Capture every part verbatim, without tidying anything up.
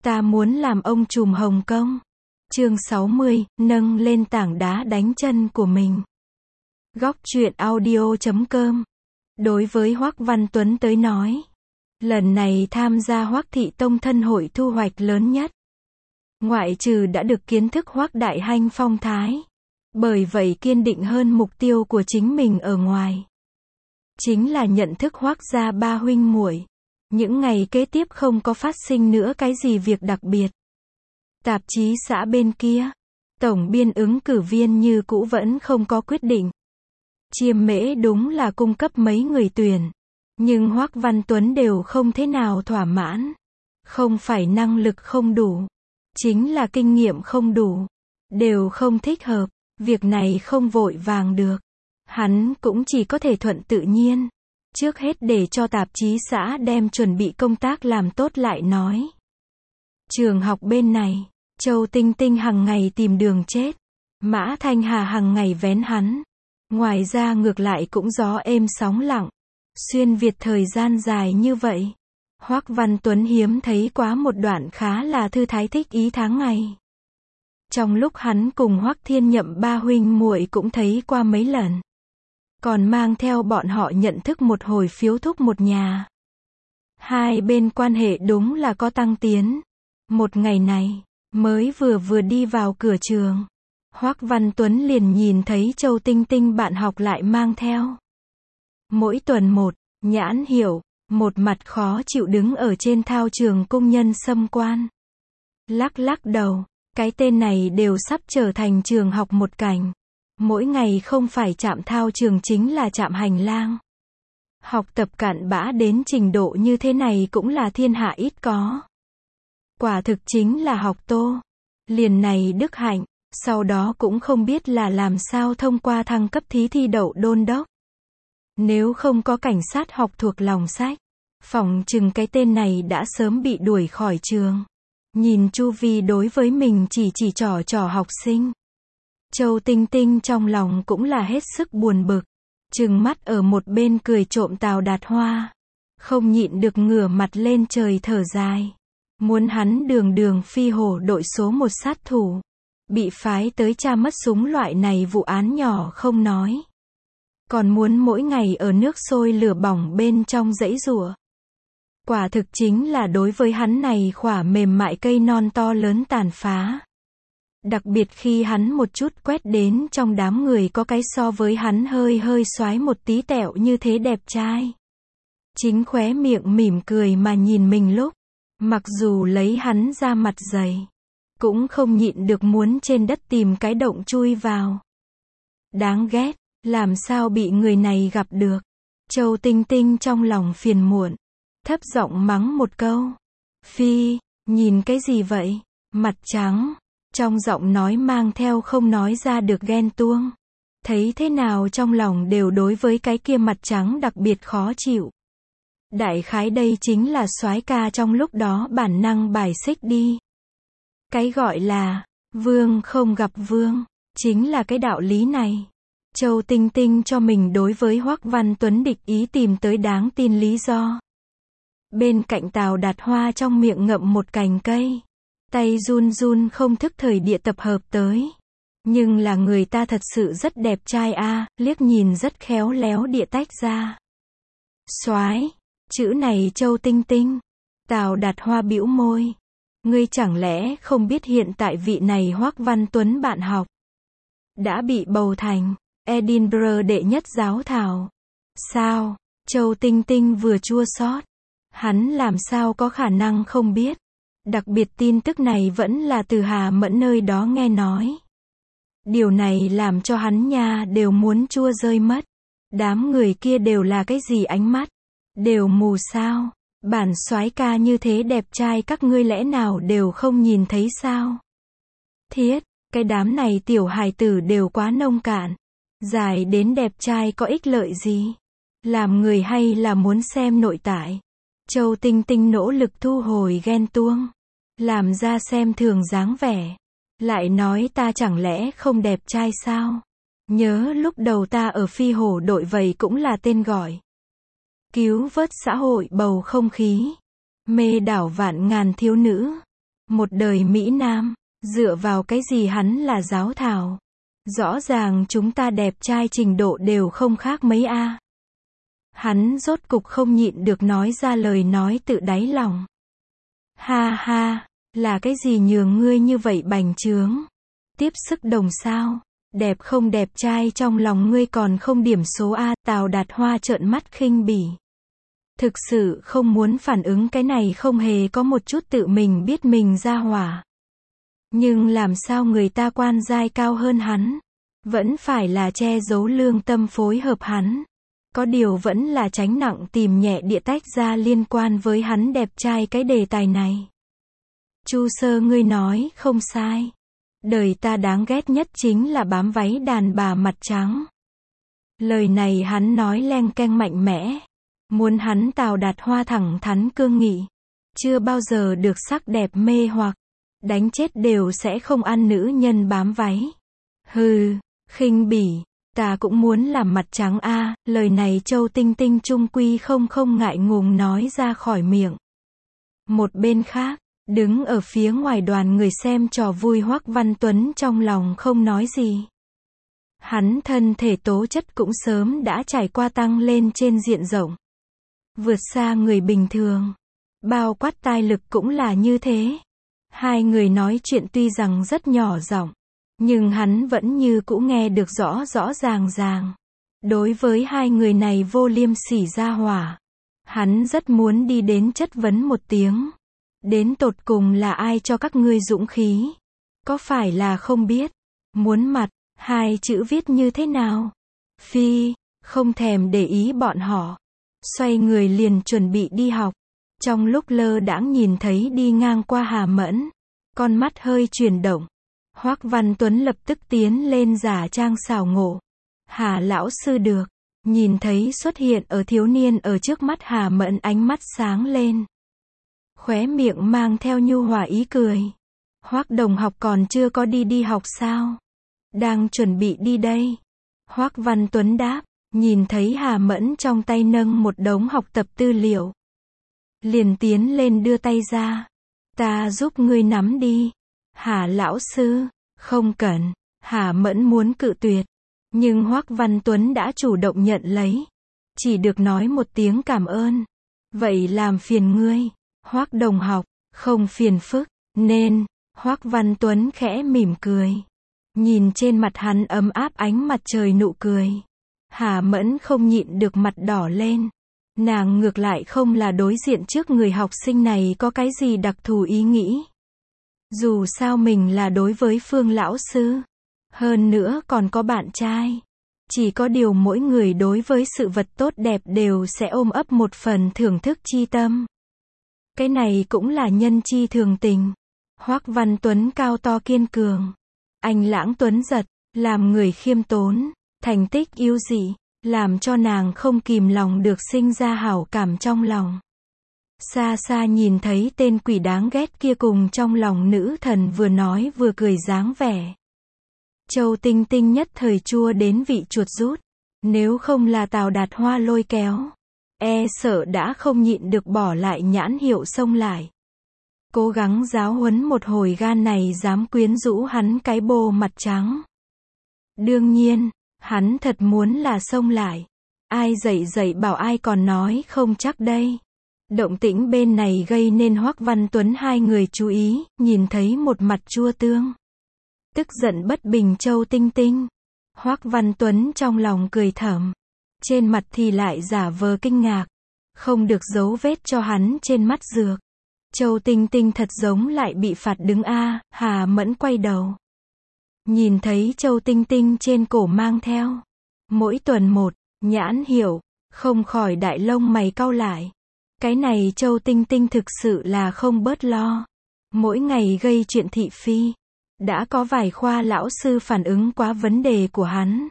Ta muốn làm ông trùm Hồng Kông. Chương sáu mươi, nâng lên tảng đá đánh chân của mình. Góc truyện audio chấm com. Đối với Hoắc Văn Tuấn tới nói, lần này tham gia Hoắc Thị Tông thân hội thu hoạch lớn nhất. Ngoại trừ đã được kiến thức Hoắc Đại Hanh phong thái, bởi vậy kiên định hơn mục tiêu của chính mình ở ngoài. Chính là nhận thức Hoắc gia ba huynh muội. Những ngày kế tiếp không có phát sinh nữa cái gì việc đặc biệt. Tạp chí xã bên kia, tổng biên ứng cử viên như cũ vẫn không có quyết định. Chiêm Mễ đúng là cung cấp mấy người tuyển, nhưng Hoắc Văn Tuấn đều không thế nào thỏa mãn. Không phải năng lực không đủ, chính là kinh nghiệm không đủ, đều không thích hợp, việc này không vội vàng được. Hắn cũng chỉ có thể thuận tự nhiên. Trước hết để cho tạp chí xã đem chuẩn bị công tác làm tốt lại nói. Trường học bên này, Châu Tinh Tinh hằng ngày tìm đường chết. Mã Thanh Hà hằng ngày vén hắn. Ngoài ra ngược lại cũng gió êm sóng lặng. Xuyên Việt thời gian dài như vậy, Hoắc Văn Tuấn hiếm thấy quá một đoạn khá là thư thái thích ý tháng ngày. Trong lúc hắn cùng Hoắc Thiên Nhậm ba huynh muội cũng thấy qua mấy lần. Còn mang theo bọn họ nhận thức một hồi phiếu thúc một nhà. Hai bên quan hệ đúng là có tăng tiến. Một ngày này, mới vừa vừa đi vào cửa trường, Hoắc Văn Tuấn liền nhìn thấy Châu Tinh Tinh bạn học lại mang theo. Mỗi tuần một, nhãn hiệu, một mặt khó chịu đứng ở trên thao trường công nhân Sâm Quan. Lắc lắc đầu, cái tên này đều sắp trở thành trường học một cảnh. Mỗi ngày không phải trạm thao trường chính là trạm hành lang. Học tập cặn bã đến trình độ như thế này cũng là thiên hạ ít có. Quả thực chính là học tô. Liền này đức hạnh, sau đó cũng không biết là làm sao thông qua thăng cấp thí thi đậu đôn đốc. Nếu không có cảnh sát học thuộc lòng sách, phỏng chừng cái tên này đã sớm bị đuổi khỏi trường. Nhìn chu vi đối với mình chỉ chỉ trò trò học sinh. Châu Tinh Tinh trong lòng cũng là hết sức buồn bực, trừng mắt ở một bên cười trộm Tào Đạt Hoa, không nhịn được ngửa mặt lên trời thở dài. Muốn hắn đường đường phi hổ đội số một sát thủ, bị phái tới tra mất súng loại này vụ án nhỏ không nói, còn muốn mỗi ngày ở nước sôi lửa bỏng bên trong giãy giụa. Quả thực chính là đối với hắn này khỏa mềm mại cây non to lớn tàn phá. Đặc biệt khi hắn một chút quét đến trong đám người có cái so với hắn hơi hơi xoái một tí tẹo như thế đẹp trai. Chính khóe miệng mỉm cười mà nhìn mình lúc, mặc dù lấy hắn ra mặt dày, cũng không nhịn được muốn trên đất tìm cái động chui vào. Đáng ghét, làm sao bị người này gặp được. Châu Tinh Tinh trong lòng phiền muộn, thấp giọng mắng một câu. Phi, nhìn cái gì vậy, mặt trắng. Trong giọng nói mang theo không nói ra được ghen tuông. Thấy thế nào trong lòng đều đối với cái kia mặt trắng đặc biệt khó chịu. Đại khái đây chính là soái ca trong lúc đó bản năng bài xích đi. Cái gọi là vương không gặp vương, chính là cái đạo lý này. Châu Tinh Tinh cho mình đối với Hoắc Văn Tuấn địch ý tìm tới đáng tin lý do. Bên cạnh Tào Đạt Hoa trong miệng ngậm một cành cây. Tay run run không thức thời địa tập hợp tới. Nhưng là người ta thật sự rất đẹp trai a, à, liếc nhìn rất khéo léo địa tách ra. Soái, chữ này Châu Tinh Tinh. Tào Đạt Hoa bĩu môi. Ngươi chẳng lẽ không biết hiện tại vị này Hoắc Văn Tuấn bạn học đã bị bầu thành Edinburgh đệ nhất giáo thảo. Sao? Châu Tinh Tinh vừa chua xót. Hắn làm sao có khả năng không biết. Đặc biệt tin tức này vẫn là từ Hà Mẫn nơi đó nghe nói. Điều này làm cho hắn nha đều muốn chua rơi mất. Đám người kia đều là cái gì ánh mắt? Đều mù sao? Bản soái ca như thế đẹp trai các ngươi lẽ nào đều không nhìn thấy sao? Thiết, cái đám này tiểu hài tử đều quá nông cạn. Dài đến đẹp trai có ích lợi gì? Làm người hay là muốn xem nội tại? Châu Tinh Tinh nỗ lực thu hồi ghen tuông. Làm ra xem thường dáng vẻ. Lại nói ta chẳng lẽ không đẹp trai sao? Nhớ lúc đầu ta ở phi hổ đội vậy cũng là tên gọi. Cứu vớt xã hội bầu không khí. Mê đảo vạn ngàn thiếu nữ. Một đời Mỹ Nam, dựa vào cái gì hắn là giáo thảo? Rõ ràng chúng ta đẹp trai trình độ đều không khác mấy a. Hắn rốt cục không nhịn được nói ra lời nói tự đáy lòng. Ha ha, là cái gì nhường ngươi như vậy bành trướng? Tiếp sức đồng sao? Đẹp không đẹp trai trong lòng ngươi còn không điểm số a. Tào Đạt Hoa trợn mắt khinh bỉ. Thực sự không muốn phản ứng cái này không hề có một chút tự mình biết mình ra hỏa. Nhưng làm sao người ta quan giai cao hơn hắn? Vẫn phải là che giấu lương tâm phối hợp hắn. Có điều vẫn là tránh nặng tìm nhẹ địa tách ra liên quan với hắn đẹp trai cái đề tài này. Chu Sơ ngươi nói không sai. Đời ta đáng ghét nhất chính là bám váy đàn bà mặt trắng. Lời này hắn nói leng keng mạnh mẽ. Muốn hắn Tào Đạt Hoa thẳng thắn cương nghị. Chưa bao giờ được sắc đẹp mê hoặc. Đánh chết đều sẽ không ăn nữ nhân bám váy. Hừ, khinh bỉ. Ta cũng muốn làm mặt trắng a. À, lời này Châu Tinh Tinh trung quy không không ngại ngùng nói ra khỏi miệng. Một bên khác, đứng ở phía ngoài đoàn người xem trò vui Hoắc Văn Tuấn trong lòng không nói gì. Hắn thân thể tố chất cũng sớm đã trải qua tăng lên trên diện rộng. Vượt xa người bình thường. Bao quát tai lực cũng là như thế. Hai người nói chuyện tuy rằng rất nhỏ giọng, nhưng hắn vẫn như cũ nghe được rõ rõ ràng ràng. Đối với hai người này vô liêm sỉ ra hỏa, hắn rất muốn đi đến chất vấn một tiếng. Đến tột cùng là ai cho các ngươi dũng khí? Có phải là không biết? Muốn mặt, hai chữ viết như thế nào? Phi, không thèm để ý bọn họ. Xoay người liền chuẩn bị đi học. Trong lúc lơ đãng nhìn thấy đi ngang qua Hà Mẫn. Con mắt hơi chuyển động. Hoắc Văn Tuấn lập tức tiến lên giả trang xảo ngộ. Hà lão sư được. Nhìn thấy xuất hiện ở thiếu niên ở trước mắt Hà Mẫn ánh mắt sáng lên. Khóe miệng mang theo nhu hòa ý cười. Hoắc đồng học còn chưa có đi đi học sao? Đang chuẩn bị đi đây. Hoắc Văn Tuấn đáp. Nhìn thấy Hà Mẫn trong tay nâng một đống học tập tư liệu. Liền tiến lên đưa tay ra. Ta giúp ngươi nắm đi. Hà lão sư, không cần. Hà Mẫn muốn cự tuyệt. Nhưng Hoắc Văn Tuấn đã chủ động nhận lấy. Chỉ được nói một tiếng cảm ơn. Vậy làm phiền ngươi. Hoắc đồng học, không phiền phức, nên. Hoắc Văn Tuấn khẽ mỉm cười. Nhìn trên mặt hắn ấm áp ánh mặt trời nụ cười. Hà Mẫn không nhịn được mặt đỏ lên. Nàng ngược lại không là đối diện trước người học sinh này có cái gì đặc thù ý nghĩ. Dù sao mình là đối với Phương lão sư. Hơn nữa còn có bạn trai. Chỉ có điều mỗi người đối với sự vật tốt đẹp đều sẽ ôm ấp một phần thưởng thức chi tâm. Cái này cũng là nhân chi thường tình. Hoắc Văn Tuấn cao to kiên cường. Anh lãng tuấn giật, làm người khiêm tốn, thành tích yêu dị, làm cho nàng không kìm lòng được sinh ra hảo cảm trong lòng. Xa xa nhìn thấy tên quỷ đáng ghét kia cùng trong lòng nữ thần vừa nói vừa cười dáng vẻ. Châu Tinh Tinh nhất thời chua đến vị chuột rút. Nếu không là Tào Đạt Hoa lôi kéo, e sợ đã không nhịn được bỏ lại nhãn hiệu xông lại. Cố gắng giáo huấn một hồi gan này dám quyến rũ hắn cái bồ mặt trắng. Đương nhiên, hắn thật muốn là xông lại. Ai dạy dạy bảo ai còn nói không chắc đây. Động tĩnh bên này gây nên Hoắc Văn Tuấn hai người chú ý, nhìn thấy một mặt chua tương. Tức giận bất bình Châu Tinh Tinh. Hoắc Văn Tuấn trong lòng cười thầm. Trên mặt thì lại giả vờ kinh ngạc. Không được giấu vết cho hắn trên mắt dược. Châu Tinh Tinh thật giống lại bị phạt đứng a. Hà Mẫn quay đầu. Nhìn thấy Châu Tinh Tinh trên cổ mang theo. Mỗi tuần một, nhãn hiệu, không khỏi đại lông mày cau lại. Cái này Châu Tinh Tinh thực sự là không bớt lo. Mỗi ngày gây chuyện thị phi. Đã có vài khoa lão sư phản ứng quá vấn đề của hắn.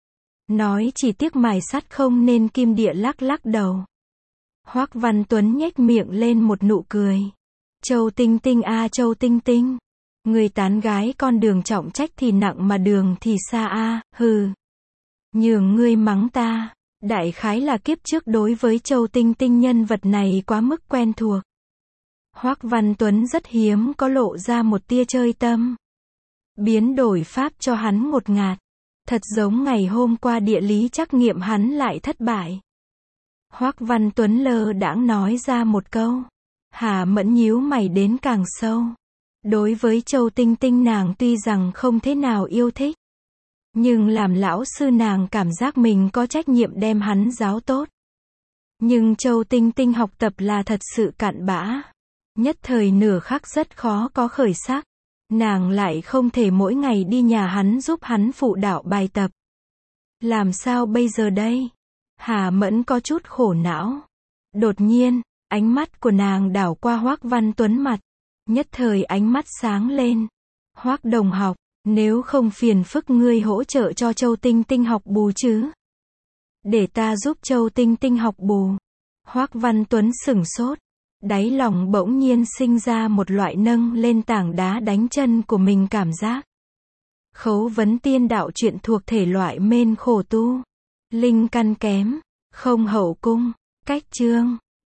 Nói chỉ tiếc mài sắt không nên kim địa lắc lắc đầu. Hoắc Văn Tuấn nhếch miệng lên một nụ cười. Châu Tinh Tinh a Châu Tinh Tinh. Người tán gái con đường trọng trách thì nặng mà đường thì xa a, hừ. Nhường ngươi mắng ta. Đại khái là kiếp trước đối với Châu Tinh Tinh nhân vật này quá mức quen thuộc. Hoắc Văn Tuấn rất hiếm có lộ ra một tia chơi tâm. Biến đổi pháp cho hắn ngột ngạt. Thật giống ngày hôm qua địa lý trắc nghiệm hắn lại thất bại. Hoắc Văn Tuấn lơ đãng nói ra một câu. Hà Mẫn nhíu mày đến càng sâu. Đối với Châu Tinh Tinh nàng tuy rằng không thế nào yêu thích. Nhưng làm lão sư nàng cảm giác mình có trách nhiệm đem hắn giáo tốt. Nhưng Châu Tinh Tinh học tập là thật sự cặn bã. Nhất thời nửa khắc rất khó có khởi sắc. Nàng lại không thể mỗi ngày đi nhà hắn giúp hắn phụ đạo bài tập. Làm sao bây giờ đây? Hà Mẫn có chút khổ não. Đột nhiên, ánh mắt của nàng đảo qua Hoắc Văn Tuấn mặt. Nhất thời ánh mắt sáng lên. Hoắc đồng học, nếu không phiền phức ngươi hỗ trợ cho Châu Tinh Tinh học bù chứ? Để ta giúp Châu Tinh Tinh học bù. Hoắc Văn Tuấn sửng sốt. Đáy lòng bỗng nhiên sinh ra một loại nâng lên tảng đá đánh chân của mình cảm giác. Khấu vấn tiên đạo truyện thuộc thể loại mên khổ tu. Linh căn kém. Không hậu cung. Cách chương.